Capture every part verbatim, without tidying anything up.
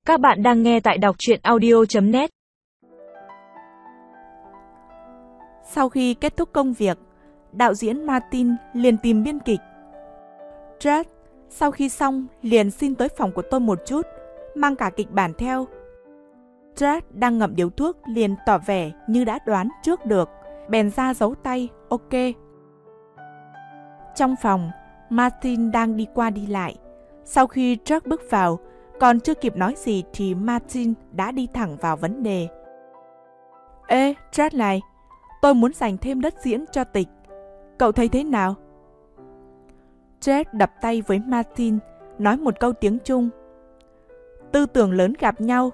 Các bạn đang nghe tại đọc truyện audio chấm net. Sau khi kết thúc công việc, đạo diễn Martin liền tìm biên kịch. Jack, sau khi xong liền xin tới phòng của tôi một chút, mang cả kịch bản theo. Jack đang ngậm điếu thuốc liền tỏ vẻ như đã đoán trước được, bèn ra dấu tay, ok. Trong phòng, Martin đang đi qua đi lại. Sau khi Jack bước vào, còn chưa kịp nói gì thì Martin đã đi thẳng vào vấn đề. Ê, Jack này, tôi muốn dành thêm đất diễn cho Tịch. Cậu thấy thế nào? Jack đập tay với Martin, nói một câu tiếng Trung. Tư tưởng lớn gặp nhau.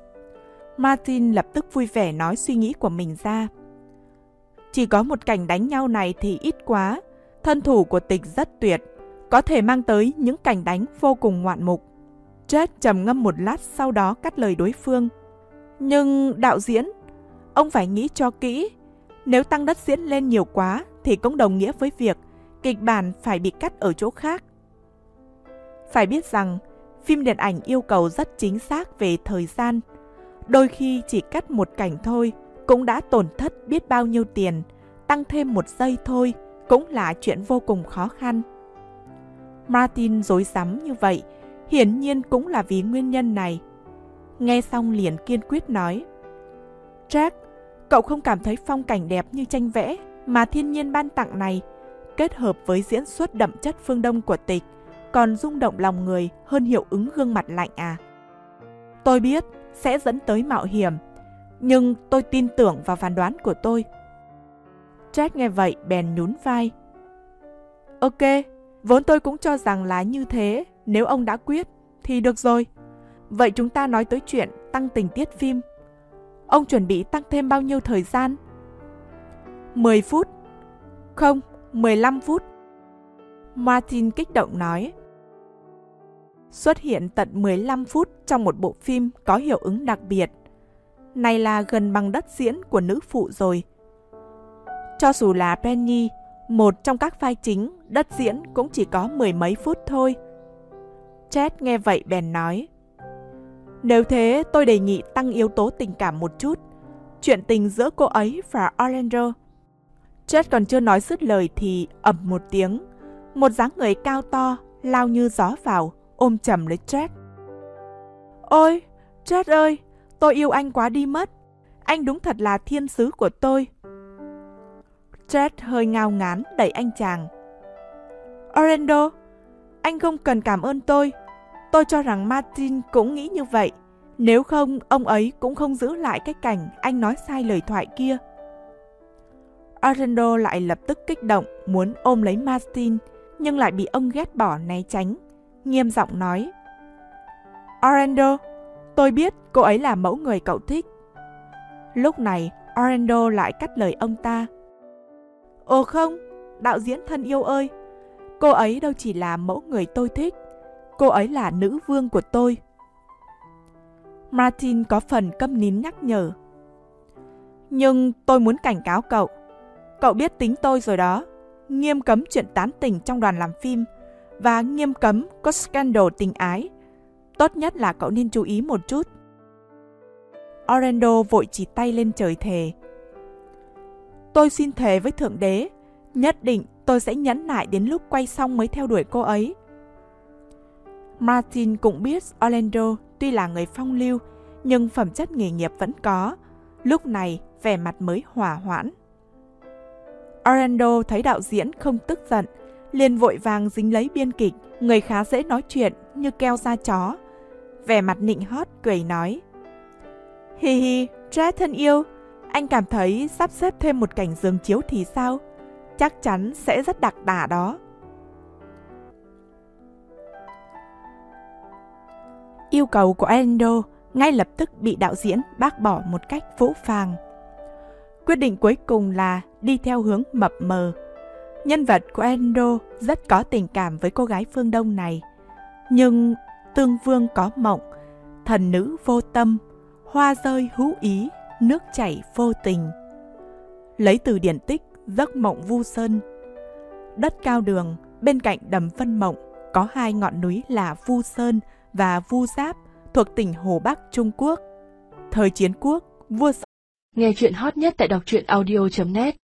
Martin lập tức vui vẻ nói suy nghĩ của mình ra. Chỉ có một cảnh đánh nhau này thì ít quá. Thân thủ của Tịch rất tuyệt, có thể mang tới những cảnh đánh vô cùng ngoạn mục. Jack trầm ngâm một lát sau đó cắt lời đối phương. Nhưng đạo diễn, ông phải nghĩ cho kỹ. Nếu tăng đất diễn lên nhiều quá thì cũng đồng nghĩa với việc kịch bản phải bị cắt ở chỗ khác. Phải biết rằng, phim điện ảnh yêu cầu rất chính xác về thời gian. Đôi khi chỉ cắt một cảnh thôi cũng đã tổn thất biết bao nhiêu tiền, tăng thêm một giây thôi cũng là chuyện vô cùng khó khăn. Martin rối rắm như vậy, hiển nhiên cũng là vì nguyên nhân này. Nghe xong liền kiên quyết nói. Jack, cậu không cảm thấy phong cảnh đẹp như tranh vẽ mà thiên nhiên ban tặng này, kết hợp với diễn xuất đậm chất phương Đông của Tịch, còn rung động lòng người hơn hiệu ứng gương mặt lạnh à? Tôi biết sẽ dẫn tới mạo hiểm, nhưng tôi tin tưởng vào phán đoán của tôi. Jack nghe vậy bèn nhún vai. Ok, vốn tôi cũng cho rằng là như thế, nếu ông đã quyết thì được rồi. Vậy chúng ta nói tới chuyện tăng tình tiết phim. Ông chuẩn bị tăng thêm bao nhiêu thời gian? mười phút. Không, mười lăm phút. Martin kích động nói. Xuất hiện tận mười lăm phút trong một bộ phim có hiệu ứng đặc biệt. Này là gần bằng đất diễn của nữ phụ rồi. Cho dù là Penny, một trong các vai chính, đất diễn cũng chỉ có mười mấy phút thôi. Jack nghe vậy bèn nói. Nếu thế tôi đề nghị tăng yếu tố tình cảm một chút. Chuyện tình giữa cô ấy và Orlando. Jack còn chưa nói dứt lời thì ầm một tiếng. Một dáng người cao to, lao như gió vào, ôm chầm lấy Jack. Ôi, Jack ơi, tôi yêu anh quá đi mất. Anh đúng thật là thiên sứ của tôi. Jack hơi ngao ngán đẩy anh chàng. Orlando, anh không cần cảm ơn tôi. Tôi cho rằng Martin cũng nghĩ như vậy. Nếu không, ông ấy cũng không giữ lại cái cảnh anh nói sai lời thoại kia. Orlando lại lập tức kích động muốn ôm lấy Martin, nhưng lại bị ông ghét bỏ né tránh. Nghiêm giọng nói. Orlando, tôi biết cô ấy là mẫu người cậu thích. Lúc này, Orlando lại cắt lời ông ta. Ồ không, đạo diễn thân yêu ơi, cô ấy đâu chỉ là mẫu người tôi thích, cô ấy là nữ vương của tôi. Martin có phần câm nín nhắc nhở. Nhưng tôi muốn cảnh cáo cậu, cậu biết tính tôi rồi đó, nghiêm cấm chuyện tán tỉnh trong đoàn làm phim và nghiêm cấm có scandal tình ái. Tốt nhất là cậu nên chú ý một chút. Orlando vội chỉ tay lên trời thề. Tôi xin thề với Thượng Đế, nhất định tôi sẽ nhẫn nại đến lúc quay xong mới theo đuổi cô ấy. Martin cũng biết Orlando tuy là người phong lưu, nhưng phẩm chất nghề nghiệp vẫn có. Lúc này, vẻ mặt mới hòa hoãn. Orlando thấy đạo diễn không tức giận, liền vội vàng dính lấy biên kịch, người khá dễ nói chuyện như keo da chó. Vẻ mặt nịnh hót cười nói. Hi hi, Jack thân yêu, anh cảm thấy sắp xếp thêm một cảnh giường chiếu thì sao? Chắc chắn sẽ rất đặc tả đó. Yêu cầu của Orlando ngay lập tức bị đạo diễn bác bỏ một cách phũ phàng. Quyết định cuối cùng là đi theo hướng mập mờ. Nhân vật của Orlando rất có tình cảm với cô gái phương Đông này. Nhưng tương vương có mộng, thần nữ vô tâm, hoa rơi hữu ý, nước chảy vô tình. Lấy từ điển tích Giấc mộng Vu Sơn. Đất cao đường, bên cạnh đầm Vân Mộng có hai ngọn núi là Vu Sơn và Vu Giáp, thuộc tỉnh Hồ Bắc, Trung Quốc. Thời chiến quốc, vua Nghe chuyện hot nhất tại đọc truyện audio chấm net